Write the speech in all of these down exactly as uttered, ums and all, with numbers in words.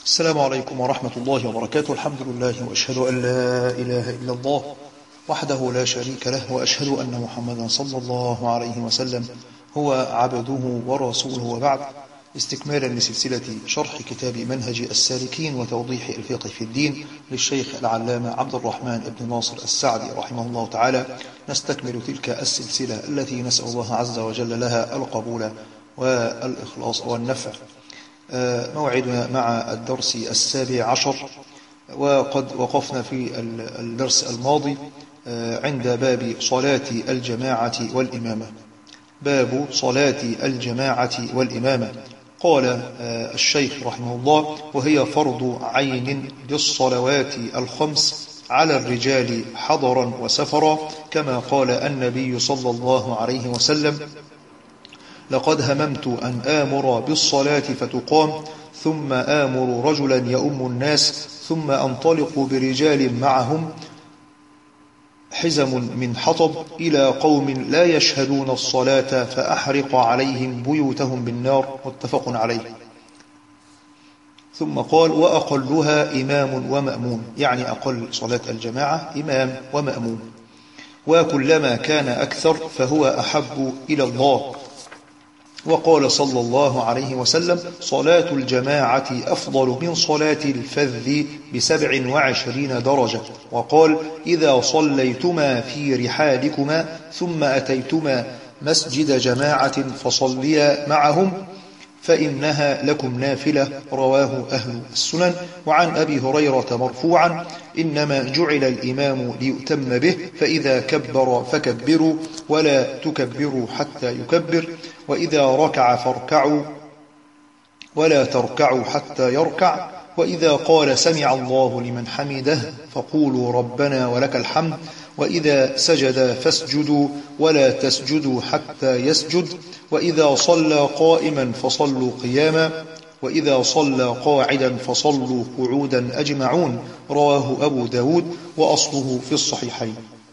السلام عليكم ورحمة الله وبركاته. الحمد لله وأشهد أن لا إله إلا الله وحده لا شريك له، وأشهد أن محمدا صلى الله عليه وسلم هو عبده ورسوله، وبعد. استكمالا لسلسلة شرح كتاب منهج السالكين وتوضيح الفقه في الدين للشيخ العلامة عبد الرحمن بن ناصر السعدي رحمه الله تعالى، نستكمل تلك السلسلة التي نسأل الله عز وجل لها القبول والإخلاص والنفع. موعدنا مع الدرس السابع عشر، وقد وقفنا في الدرس الماضي عند باب صلاة الجماعة والإمامة. باب صلاة الجماعة والإمامة. قال الشيخ رحمه الله: وهي فرض عين للصلوات الخمس على الرجال حضرا وسفرا، كما قال النبي صلى الله عليه وسلم: لقد هممت أن آمر بالصلاة فتقام، ثم آمر رجلا يؤم الناس، ثم أنطلق برجال معهم حزم من حطب إلى قوم لا يشهدون الصلاة فأحرق عليهم بيوتهم بالنار. متفق عليه. ثم قال: وأقلها إمام ومأمون، يعني أقل صلاة الجماعة إمام ومأمون، وكلما كان أكثر فهو أحب إلى الله. وقال صلى الله عليه وسلم: صلاة الجماعة أفضل من صلاة الفذ بسبع وعشرين درجة. وقال: إذا صليتما في رحالكما ثم أتيتما مسجد جماعة فصليا معهم فإنها لكم نافلة. رواه أهل السنن. وعن أبي هريرة مرفوعا: إنما جعل الإمام ليؤتم به، فإذا كبر فكبروا ولا تكبروا حتى يكبر، وإذا ركع فاركعوا ولا تركعوا حتى يركع، وإذا قال سمع الله لمن حمده فقولوا ربنا ولك الحمد، وإذا سجد فاسجدوا ولا تسجدوا حتى يسجد، وإذا صلى قائما فصلوا قياما، وإذا صلى قاعدا فصلوا قعودا أجمعون. رواه أبو داود، وأصله في الصحيحين.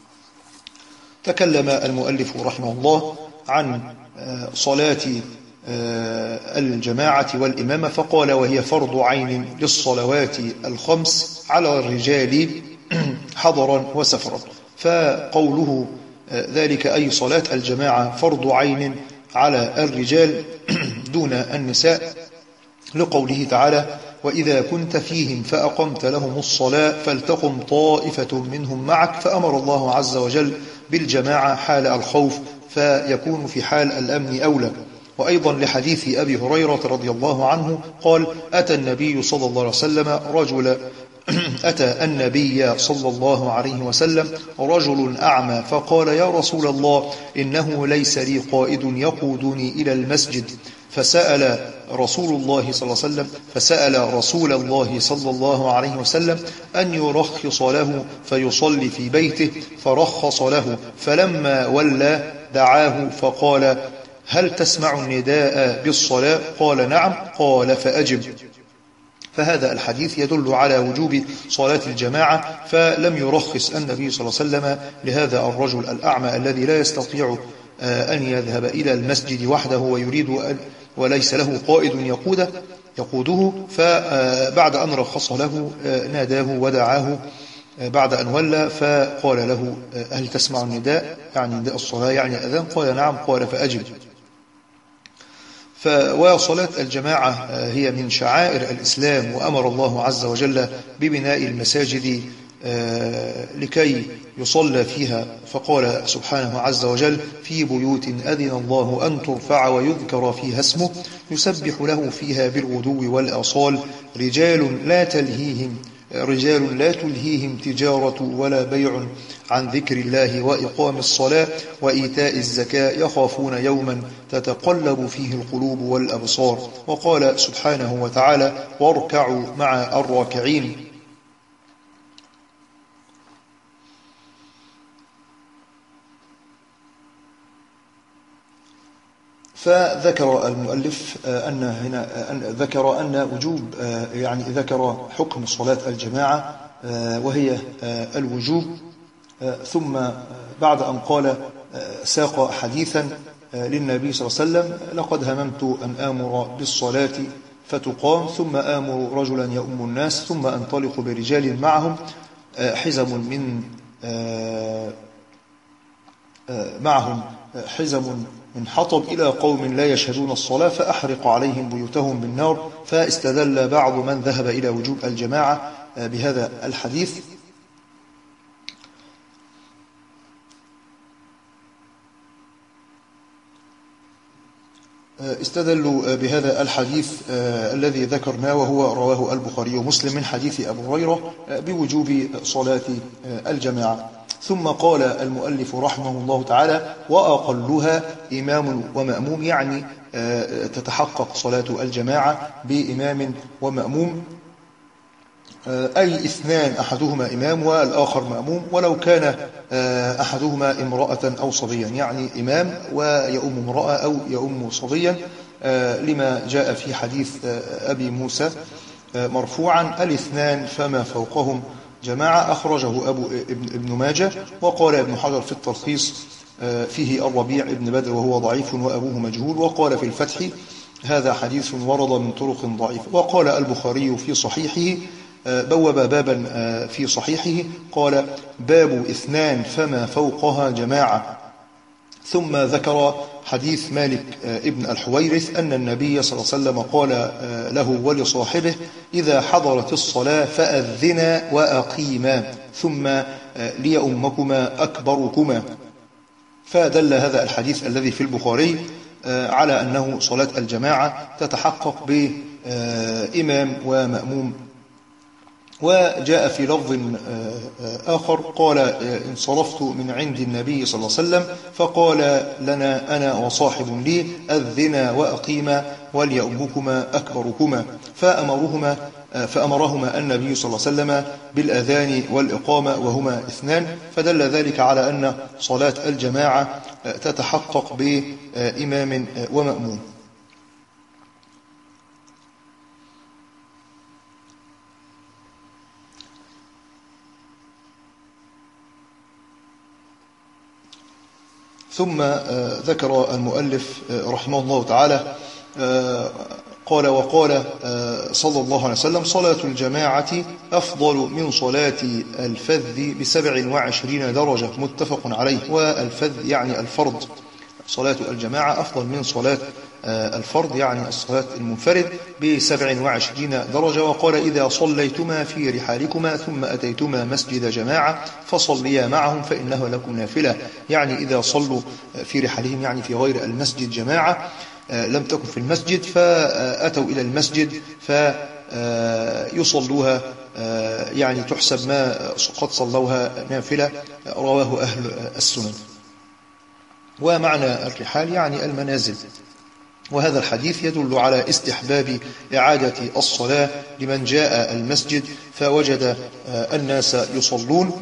تكلم المؤلف رحمه الله عن صلاة الجماعة والإمامة، فقال: وهي فرض عين للصلوات الخمس على الرجال حضرا وسفرا. فقوله ذلك أي صلاة الجماعة فرض عين على الرجال دون النساء، لقوله تعالى: وإذا كنت فيهم فأقمت لهم الصلاة فلتقم طائفة منهم معك. فأمر الله عز وجل بالجماعة حال الخوف، فيكون في حال الأمن أولى. وأيضا لحديث أبي هريرة رضي الله عنه قال: أتى النبي صلى الله عليه وسلم رجل أتى النبي صلى الله عليه وسلم رجل أعمى، فقال: يا رسول الله، إنه ليس لي قائد يقودني إلى المسجد. فسأل رسول الله صلى الله عليه وسلم فسأل رسول الله صلى الله عليه وسلم أن يرخص له فيصلي في بيته، فرخص له. فلما ولى دعاه فقال: هل تسمع النداء بالصلاة؟ قال: نعم. قال: فأجب. فهذا الحديث يدل على وجوب صلاة الجماعة، فلم يرخص النبي صلى الله عليه وسلم لهذا الرجل الأعمى الذي لا يستطيع أن يذهب إلى المسجد وحده ويريد أن وليس له قائد يقوده يقوده فبعد أن رخص له ناداه ودعاه بعد أن ولى، فقال له: هل تسمع النداء؟ يعني نداء الصلاة، يعني أذان. قال: نعم. قال: فأجب. وصلاة الجماعة هي من شعائر الإسلام، وأمر الله عز وجل ببناء المساجد لكي يصلى فيها، فقال سبحانه عز وجل: في بيوت أذن الله أن ترفع ويذكر فيها اسمه يسبح له فيها بالغدو والآصال رجال لا تلهيهم رجال لا تلهيهم تجارة ولا بيع عن ذكر الله وإقام الصلاة وإيتاء الزكاة يخافون يوما تتقلب فيه القلوب والأبصار. وقال سبحانه وتعالى: واركعوا مع الراكعين. فذكر المؤلف أن هنا أن ذكر أن وجوب يعني ذكر حكم صلاة الجماعة وهي الوجوب، ثم بعد أن قال ساق حديثا للنبي صلى الله عليه وسلم: لقد هممت أن آمر بالصلاة فتقام، ثم آمر رجلا يؤم الناس، ثم أنطلق برجال معهم حزم من معهم حزم من حطب إلى قوم لا يشهدون الصلاة فأحرق عليهم بيوتهم بالنار. فاستدل بعض من ذهب إلى وجوب الجماعة بهذا الحديث. استدلوا بهذا الحديث الذي ذكرناه وهو رواه البخاري ومسلم من حديث أبو هريرة بوجوب صلاة الجماعة. ثم قال المؤلف رحمه الله تعالى: وأقلها إمام ومأموم، يعني تتحقق صلاة الجماعة بإمام ومأموم، أي اثنان أحدهما إمام والآخر مأموم، ولو كان أحدهما امرأة أو صبيا، يعني إمام ويؤم امرأة أو يؤم صبيا، لما جاء في حديث أبي موسى مرفوعا: الاثنان فما فوقهم جماعة، أخرجه أبو ابن ماجه. وقال ابن حجر في التلخيص: فيه الربيع ابن بدر وهو ضعيف وأبوه مجهول. وقال في الفتح: هذا حديث ورد من طرق ضعيفة. وقال البخاري في صحيحه، بوب بابا في صحيحه، قال: باب اثنان فما فوقها جماعة. ثم ذكر حديث مالك ابن الحويرث أن النبي صلى الله عليه وسلم قال له ولصاحبه: إذا حضرت الصلاة فأذنا وأقيما، ثم ليؤمكما أكبركما. فدل هذا الحديث الذي في البخاري على أنه صلاة الجماعة تتحقق بإمام ومأموم. وجاء في لفظ آخر قال: انصرفت من عند النبي صلى الله عليه وسلم فقال لنا أنا وصاحب لي: أذنا وأقيما وليؤمكما أكبركما. فأمرهما فأمرهما النبي صلى الله عليه وسلم بالأذان والإقامة وهما اثنان. فدل ذلك على أن صلاة الجماعة تتحقق بإمام ومأموم. ثم ذكر المؤلف رحمه الله تعالى قال: وقال صلى الله عليه وسلم: صلاة الجماعة أفضل من صلاة الفذ بسبع وعشرين درجة، متفق عليه. والفذ يعني الفرض. صلاة الجماعة أفضل من صلاة الفرض يعني الصلاة المنفرد بسبع وعشرين درجة. وقال: إذا صليتما في رحالكما ثم أتيتما مسجد جماعة فصليا معهم فإنه لكم نافلة، يعني إذا صلوا في رحالهم يعني في غير المسجد جماعة، لم تكن في المسجد فأتوا إلى المسجد فيصلوها، يعني تحسب ما قد صلوها نافلة. رواه أهل السنن. ومعنى الرحال يعني المنازل. وهذا الحديث يدل على استحباب إعادة الصلاة لمن جاء المسجد فوجد الناس يصلون.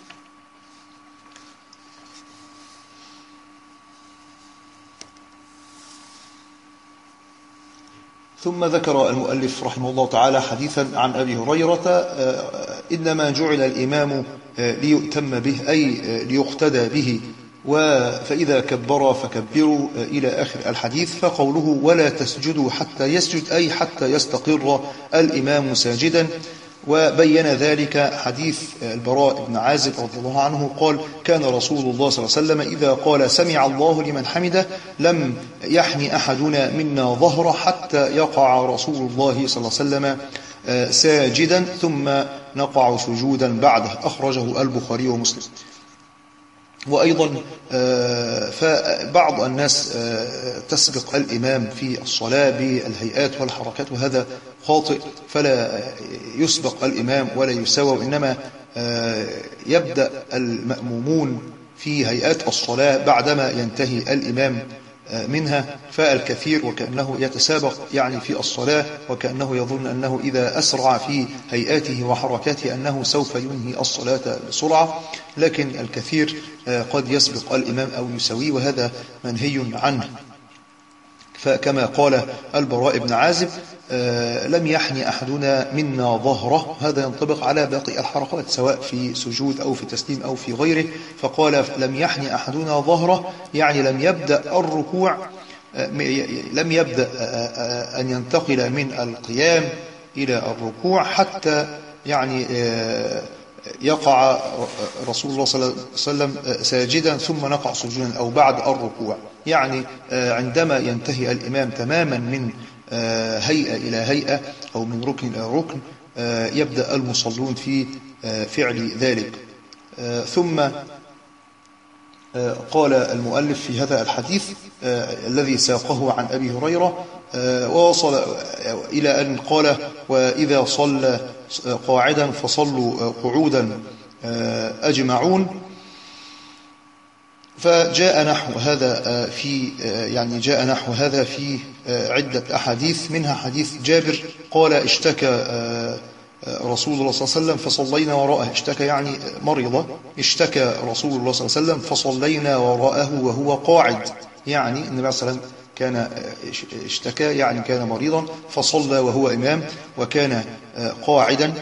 ثم ذكر المؤلف رحمه الله تعالى حديثا عن أبي هريرة: إنما جعل الإمام ليؤتم به، أي ليقتدى به، فإذا كبر فكبروا إلى آخر الحديث. فقوله: ولا تسجدوا حتى يسجد، أي حتى يستقر الإمام ساجدا. وبين ذلك حديث البراء بن عازب رضي الله عنه قال: كان رسول الله صلى الله عليه وسلم إذا قال سمع الله لمن حمده لم يحن أحدنا منا ظهره حتى يقع رسول الله صلى الله عليه وسلم ساجدا ثم نقع سجودا بعده. أخرجه البخاري ومسلم. وأيضا فبعض الناس تسبق الإمام في الصلاة بالهيئات والحركات، وهذا خاطئ. فلا يسبق الإمام ولا يساوى، وإنما يبدأ المأمومون في هيئات الصلاة بعدما ينتهي الإمام منها. فالكثير وكأنه يتسابق يعني في الصلاة، وكأنه يظن أنه إذا أسرع في هيئاته وحركاته أنه سوف ينهي الصلاة بسرعة، لكن الكثير قد يسبق الإمام أو يسويه، وهذا منهي عنه. فكما قال البراء بن عازب: لم يحن أحدنا منا ظهره، هذا ينطبق على باقي الحركات سواء في سجود أو في تسليم أو في غيره. فقال: لم يحن أحدنا ظهره، يعني لم يبدأ الركوع لم يبدأ أن ينتقل من القيام إلى الركوع حتى يعني يقع رسول الله صلى الله عليه وسلم ساجدا ثم نقع سجودا أو بعد الركوع. يعني عندما ينتهي الإمام تماما من هيئة إلى هيئة أو من ركن إلى ركن يبدأ المصلون في فعل ذلك. ثم قال المؤلف في هذا الحديث الذي ساقه عن أبي هريرة ووصل إلى أن قال: وإذا صلى قاعدا فصلوا قعودا أجمعون. فجاء نحو هذا في يعني جاء نحو هذا في عدة أحاديث، منها حديث جابر قال: اشتكى رسول الله صلى الله عليه وسلم فصلينا وراءه. اشتكى يعني مريضة، اشتكى رسول الله صلى الله عليه وسلم فصلينا وراءه وهو قاعد. يعني النبي صلى الله عليه وسلم كان اشتكى يعني كان مريضا فصلى وهو إمام، وكان قاعدا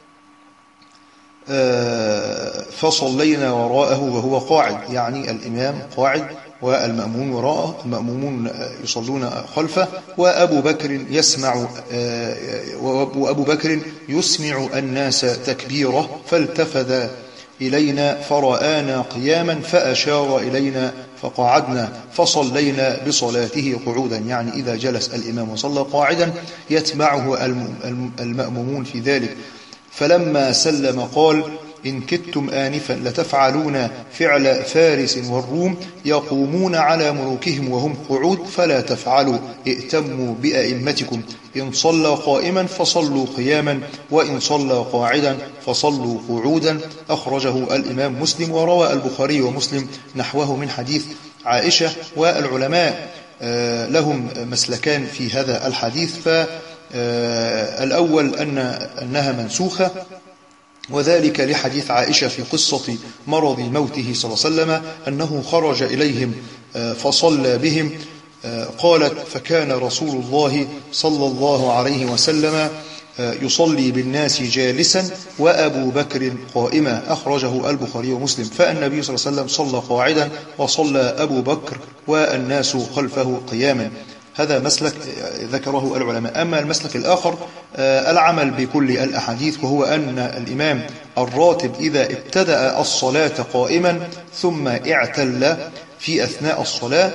فصلينا وراءه وهو قاعد، يعني الإمام قاعد والمأمون وراءه، المأمومون يصلون خلفه، وأبو بكر يسمع وأبو بكر يسمع الناس تكبيره، فالتفت إلينا فرآنا قياما فأشار إلينا فقعدنا فصلينا بصلاته قعودا. يعني إذا جلس الإمام وصلى قاعدا يتبعه المأمومون في ذلك. فلما سلم قال: إن كدتم آنفا لتفعلون فعل فارس والروم يقومون على ملوكهم وهم قعود، فلا تفعلوا، ائتموا بأئمتكم، إن صلى قائما فصلوا قياما، وإن صلى قاعدا فصلوا قعودا. أخرجه الإمام مسلم، وروى البخاري ومسلم نحوه من حديث عائشة. والعلماء لهم مسلكان في هذا الحديث، فالأول أن أنها منسوخة، وذلك لحديث عائشة في قصة مرض موته صلى الله عليه وسلم أنه خرج إليهم فصلى بهم. قالت: فكان رسول الله صلى الله عليه وسلم يصلي بالناس جالسا وأبو بكر قائما. أخرجه البخاري ومسلم. فالنبي صلى الله عليه وسلم صلى قاعدا وصلى أبو بكر والناس خلفه قياما. هذا مسلك ذكره العلماء. أما المسلك الآخر العمل بكل الأحاديث، وهو أن الإمام الراتب إذا ابتدأ الصلاة قائما ثم اعتل في أثناء الصلاة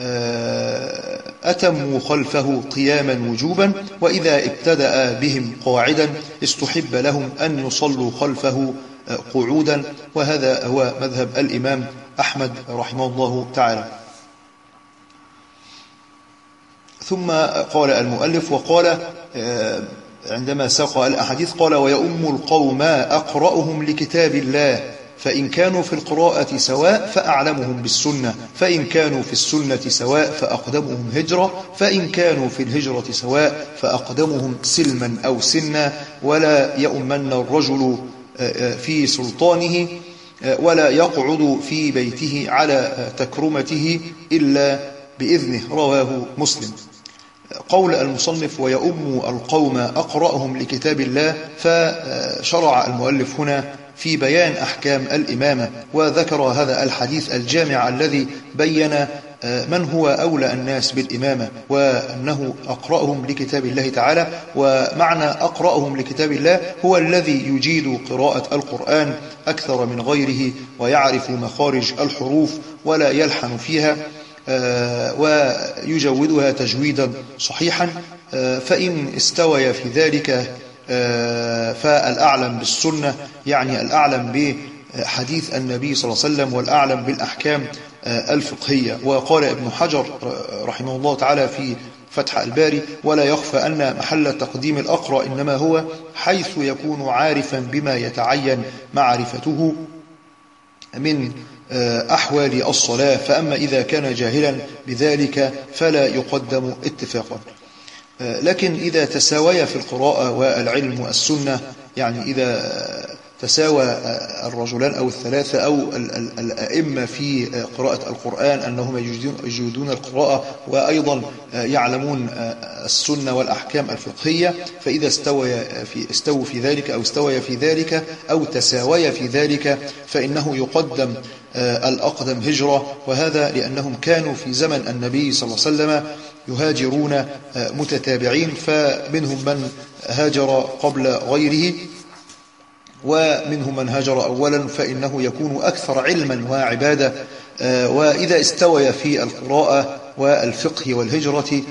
أتموا خلفه قياما وجوبا، وإذا ابتدأ بهم قاعدا استحب لهم أن يصلوا خلفه قعودا. وهذا هو مذهب الإمام أحمد رحمه الله تعالى. ثم قال المؤلف وقال عندما ساق الأحاديث قال: ويؤم القوم أقرأهم لكتاب الله، فإن كانوا في القراءة سواء فأعلمهم بالسنة، فإن كانوا في السنة سواء فأقدمهم هجرة، فإن كانوا في الهجرة سواء فأقدمهم سلما أو سنا. ولا يؤمن الرجل في سلطانه ولا يقعد في بيته على تكرمته إلا بإذنه. رواه مسلم. قول المصنف: ويؤم القوم أقرأهم لكتاب الله، فشرع المؤلف هنا في بيان أحكام الإمامة، وذكر هذا الحديث الجامع الذي بين من هو أولى الناس بالإمامة، وأنه أقرأهم لكتاب الله تعالى. ومعنى أقرأهم لكتاب الله هو الذي يجيد قراءة القرآن أكثر من غيره، ويعرف مخارج الحروف ولا يلحن فيها، ويجودها تجويدا صحيحا. فإن استوي في ذلك فالأعلم بالسنة، يعني الأعلم بحديث النبي صلى الله عليه وسلم، والأعلم بالأحكام الفقهية. وقال ابن حجر رحمه الله تعالى في فتح الباري: ولا يخفى أن محل تقديم الأقرأ إنما هو حيث يكون عارفا بما يتعين معرفته من أحوال الصلاة، فأما إذا كان جاهلا بذلك فلا يقدم اتفاقا. لكن إذا تساويا في القراءة والعلم والسنة، يعني إذا تساوى الرجلان أو الثلاثة أو الأئمة في قراءة القرآن أنهم يجودون القراءة وأيضا يعلمون السنة والأحكام الفقهية، فإذا استوى في استووا في ذلك أو استوى في ذلك أو تساوي في ذلك فإنه يقدم الأقدم هجرة، وهذا لأنهم كانوا في زمن النبي صلى الله عليه وسلم يهاجرون متتابعين، فمنهم من هاجر قبل غيره ومنهم من هاجر أولا، فإنه يكون أكثر علما وعبادة. وإذا استوى في القراءة والفقه والهجرة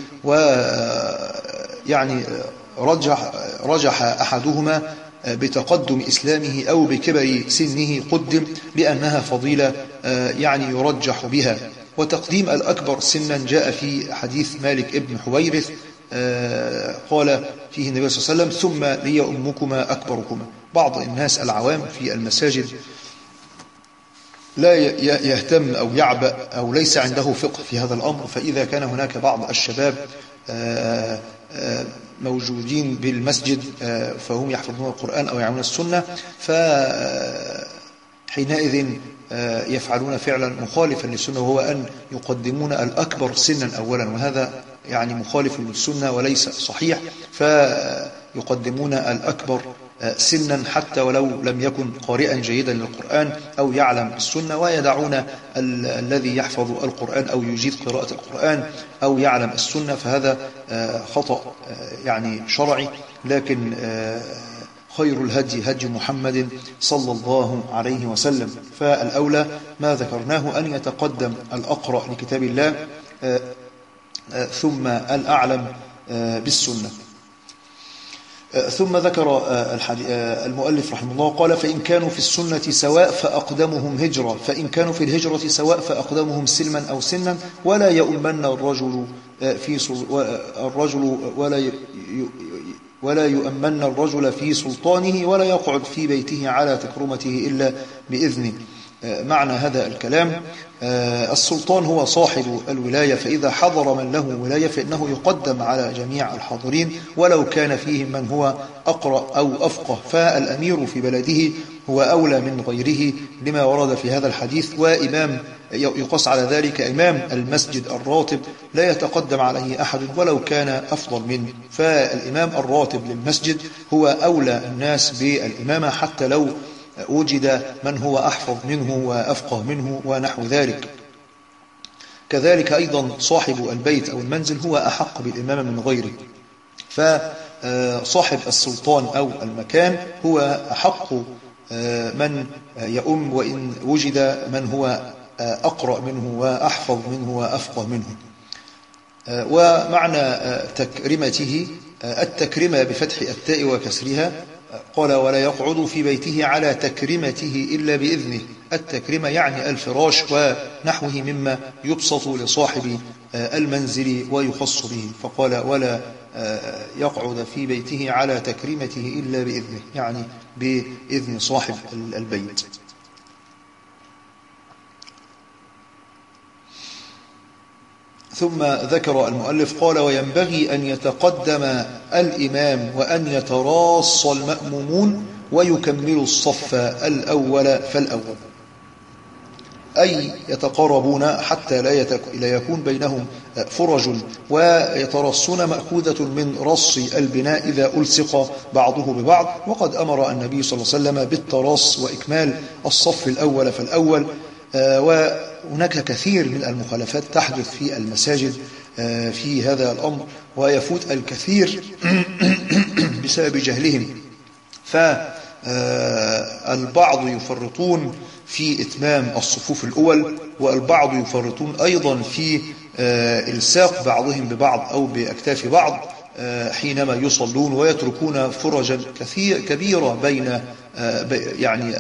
ويعني رجح, رجح أحدهما بتقدم إسلامه أو بكبر سنه قدم لأنها فضيلة يعني يرجح بها. وتقديم الأكبر سنا جاء في حديث مالك ابن حويرث قال فيه النبي صلى الله عليه وسلم: ثم لي أمكما أكبركما. بعض الناس العوام في المساجد لا يهتم أو يعبأ أو ليس عنده فقه في هذا الأمر، فإذا كان هناك بعض الشباب موجودين بالمسجد فهم يحفظون القرآن أو يعلمون السنة، فحينئذ يفعلون فعلا مخالفا للسنة، وهو أن يقدمون الأكبر سنا أولا، وهذا يعني مخالف للسنة وليس صحيح، فيقدمون الأكبر سنا حتى ولو لم يكن قارئا جيدا للقرآن أو يعلم السنة، ويدعون ال الذي يحفظ القرآن أو يجيد قراءة القرآن أو يعلم السنة، فهذا خطأ يعني شرعي. لكن خير الهدي هدي محمد صلى الله عليه وسلم، فالأولى ما ذكرناه أن يتقدم الأقرأ لكتاب الله ثم الأعلم بالسنة. ثم ذكر المؤلف رحمه الله قال: فإن كانوا في السنة سواء فأقدمهم هجرة، فإن كانوا في الهجرة سواء فأقدمهم سلما أو سنا، ولا يؤمن الرجل في الرجل ولا ولا يؤمن الرجل في سلطانه، ولا يقعد في بيته على تكرمته إلا بإذنه. معنى هذا الكلام: السلطان هو صاحب الولاية، فإذا حضر من له ولاية فإنه يقدم على جميع الحاضرين ولو كان فيهم من هو أقرأ أو أفقه، فالأمير في بلده هو أولى من غيره لما ورد في هذا الحديث. وإمام يقص على ذلك إمام المسجد الراتب لا يتقدم عليه أحد ولو كان أفضل منه، فالإمام الراتب للمسجد هو أولى الناس بالإمامة حتى لو وجد من هو أحفظ منه وأفقه منه ونحو ذلك. كذلك أيضا صاحب البيت أو المنزل هو أحق بالإمامة من غيره، فصاحب السلطان أو المكان هو أحق من يؤم وإن وجد من هو أقرأ منه وأحفظ منه وأفقه منه. ومعنى تكرمته التكرمة بفتح التاء وكسرها، قال: ولا يقعد في بيته على تكرمته إلا بإذنه. التكرمة يعني الفراش ونحوه مما يبسط لصاحب المنزل ويخص به، فقال: ولا يقعد في بيته على تكرمته إلا بإذنه، يعني بإذن صاحب البيت. ثم ذكر المؤلف قال: وينبغي أن يتقدم الإمام وأن يتراص المأمومون ويكملوا الصف الأول فالأول، أي يتقاربون حتى لا يكون بينهم فرج، ويترصون مأخوذة من رص البناء إذا ألصق بعضه ببعض. وقد أمر النبي صلى الله عليه وسلم بالتراص وإكمال الصف الأول فالأول. وهناك كثير من المخالفات تحدث في المساجد في هذا الأمر، ويفوت الكثير بسبب جهلهم، فالبعض يفرطون في إتمام الصفوف الأول، والبعض يفرطون أيضا في إلصاق بعضهم ببعض أو بأكتاف بعض حينما يصلون، ويتركون فرجا كثير كبيرة بين يعني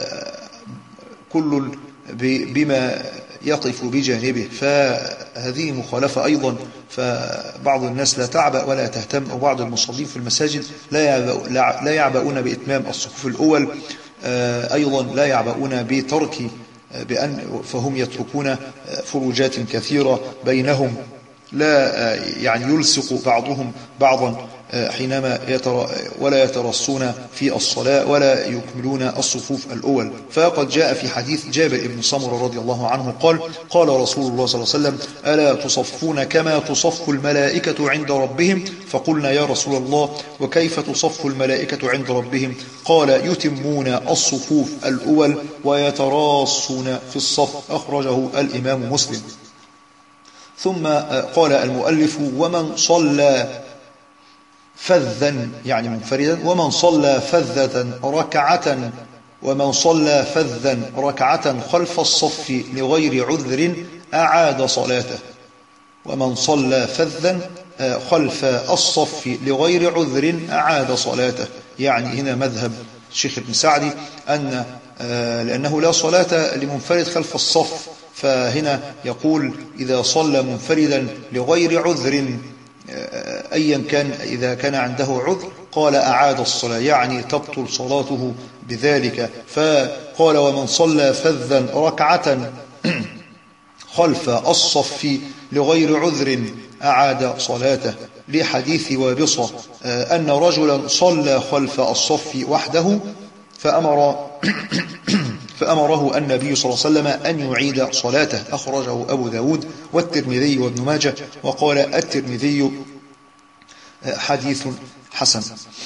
كل بما يقف بجانبه، فهذه مخالفة أيضا. فبعض الناس لا تعبأ ولا تهتم، أو بعض المصلين في المساجد لا يعبؤون بإتمام الصفوف الأول، أيضا لا يعبؤون بترك بأن فهم يتركون فروجات كثيرة بينهم، لا يعني يلصق بعضهم بعضا حينما يتر ولا يترصون في الصلاة ولا يكملون الصفوف الأول. فقد جاء في حديث جابر بن سمرة رضي الله عنه قال قال رسول الله صلى الله عليه وسلم ألا تصفون كما تصف الملائكة عند ربهم؟ فقلنا يا رسول الله وكيف تصف الملائكة عند ربهم؟ قال يتمون الصفوف الأول ويتراصون في الصف. أخرجه الإمام مسلم. ثم قال المؤلف ومن صلى فذا يعني منفردا ومن صلى فذة ركعة ومن صلى فذا ركعة خلف الصف لغير عذر أعاد صلاته. ومن صلى فذا خلف الصف لغير عذر أعاد صلاته. يعني هنا مذهب الشيخ ابن سعدي أن لأنه لا صلاة لمنفرد خلف الصف، فهنا يقول إذا صلى منفردا لغير عذر أيا كان، إذا كان عنده عذر قال أعاد الصلاة، يعني تبطل صلاته بذلك. فقال ومن صلى فذا ركعة خلف الصف لغير عذر أعاد صلاته، لحديث وابصة أن رجلا صلى خلف الصف وحده فأمر فأمره النبي صلى الله عليه وسلم أن يعيد صلاته. أخرجه أبو داود والترمذي وابن ماجه، وقال الترمذي حديث حسن.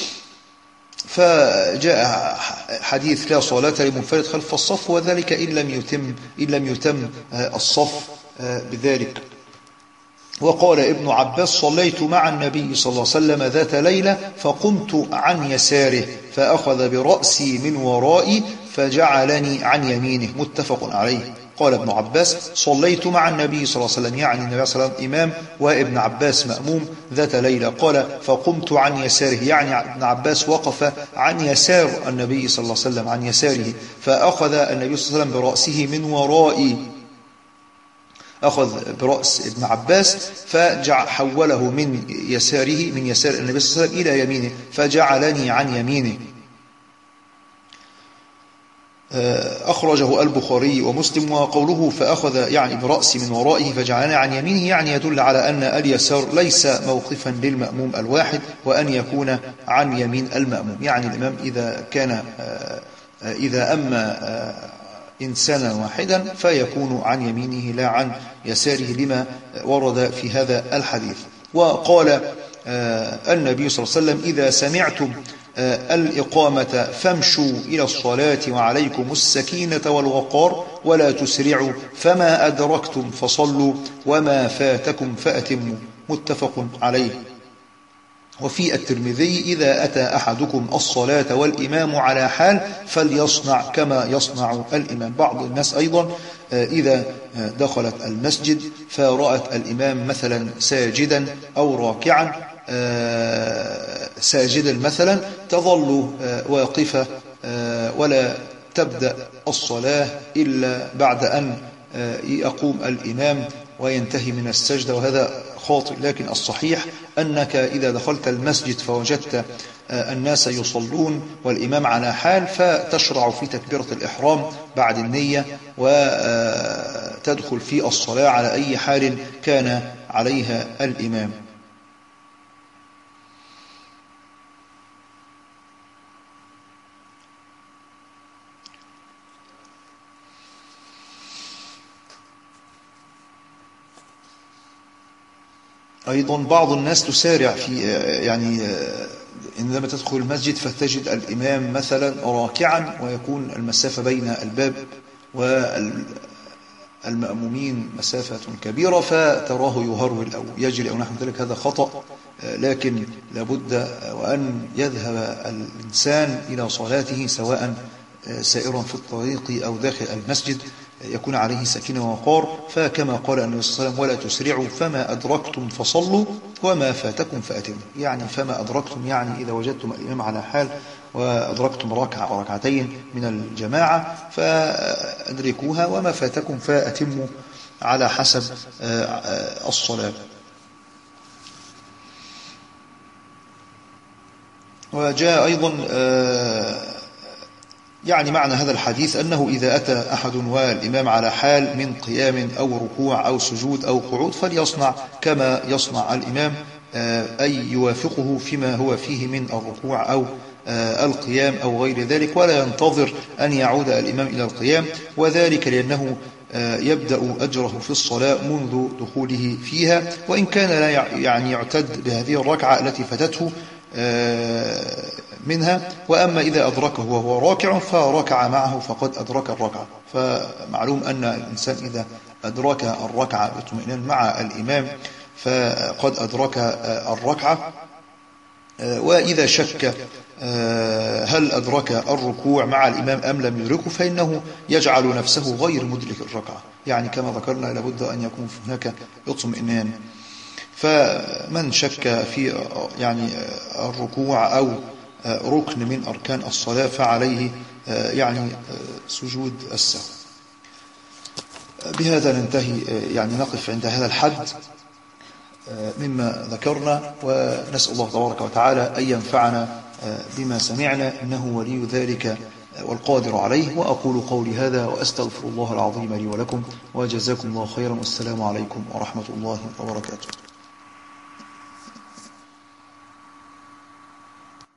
فجاء حديث لا صلاة لمنفرد خلف الصف، وذلك إن لم يتم إن لم يتم الصف بذلك. وقال ابن عباس صليت مع النبي صلى الله عليه وسلم ذات ليلة فقمت عن يساره فأخذ برأسي من ورائي فجعلني عن يمينه. متفق عليه. قال ابن عباس صليت مع النبي صلى الله عليه وسلم، يعني النبي صلى الله عليه وسلم إمام وابن عباس مأموم ذات ليلة. قال فقمت عن يساره، يعني ابن عباس وقف عن يسار النبي صلى الله عليه وسلم عن يساره، فأخذ النبي صلى الله عليه وسلم برأسه من ورائي، أخذ برأس ابن عباس فحوله من يساره من يسار النبي صلى الله عليه وسلم إلى يمينه فجعلني عن يمينه. أخرجه البخاري ومسلم. وقوله فأخذ يعني برأسي من ورائه فجعلني عن يمينه، يعني يدل على أن اليسار ليس موقفا للمأموم الواحد، وأن يكون عن يمين المأموم. يعني الإمام إذا كان إذا أما إنسانا واحدا فيكون عن يمينه لا عن يساره، لما ورد في هذا الحديث. وقال النبي صلى الله عليه وسلم إذا سمعتم الإقامة فامشوا إلى الصلاة وعليكم السكينة والوقار ولا تسرعوا، فما أدركتم فصلوا وما فاتكم فأتموا. متفق عليه. وفي الترمذي إذا أتى أحدكم الصلاة والإمام على حال فليصنع كما يصنع الإمام. بعض الناس أيضا إذا دخلت المسجد فرأت الإمام مثلا ساجدا أو راكعا، ساجدا مثلا تظل واقفة ولا تبدأ الصلاة إلا بعد أن يقوم الإمام وينتهي من السجدة، وهذا خاطئ. لكن الصحيح أنك إذا دخلت المسجد فوجدت الناس يصلون والإمام على حال فتشرع في تكبيرة الإحرام بعد النية وتدخل في الصلاة على أي حال كان عليها الإمام. أيضا بعض الناس تسارع في يعني عندما تدخل المسجد فتجد الإمام مثلا راكعا ويكون المسافة بين الباب والمأمومين مسافة كبيرة فتراه يهرول أو يجري أو نحو ذلك. هذا خطأ، لكن لابد وأن يذهب الإنسان إلى صلاته سواء سائرا في الطريق أو داخل المسجد يكون عليه سكينة ووقار. فكما قال النبي صلى الله عليه وسلم ولا تسرعوا فما أدركتم فصلوا وما فاتكم فأتموا. يعني فما أدركتم يعني إذا وجدتم الإمام على حال وأدركتم ركعة أو ركعتين من الجماعة فأدركوها، وما فاتكم فأتموا على حسب الصلاة. وجاء أيضا يعني معنى هذا الحديث أنه إذا أتى أحد والإمام على حال من قيام أو ركوع أو سجود أو قعود فليصنع كما يصنع الإمام أي يوافقه فيما هو فيه من الركوع أو القيام أو غير ذلك، ولا ينتظر أن يعود الإمام إلى القيام، وذلك لأنه يبدأ أجره في الصلاة منذ دخوله فيها، وإن كان لا يعني يعتد بهذه الركعة التي فاتته منها. وأما إذا أدركه وهو راكع فركع معه فقد أدرك الركعة. فمعلوم أن الإنسان إذا أدرك الركعة باطمئنان مع الإمام فقد أدرك الركعة. وإذا شك هل أدرك الركوع مع الإمام أم لم يدركه فإنه يجعل نفسه غير مدرك الركعة، يعني كما ذكرنا لابد أن يكون هناك اطمئنان. فمن شك في يعني الركوع أو ركن من أركان الصلاة فعليه يعني سجود السهو. بهذا ننتهي، يعني نقف عند هذا الحد مما ذكرنا، ونسأل الله تبارك وتعالى أن ينفعنا بما سمعنا، إنه ولي ذلك والقادر عليه. وأقول قولي هذا وأستغفر الله العظيم لي ولكم، وجزاكم الله خيرا، والسلام عليكم ورحمة الله وبركاته.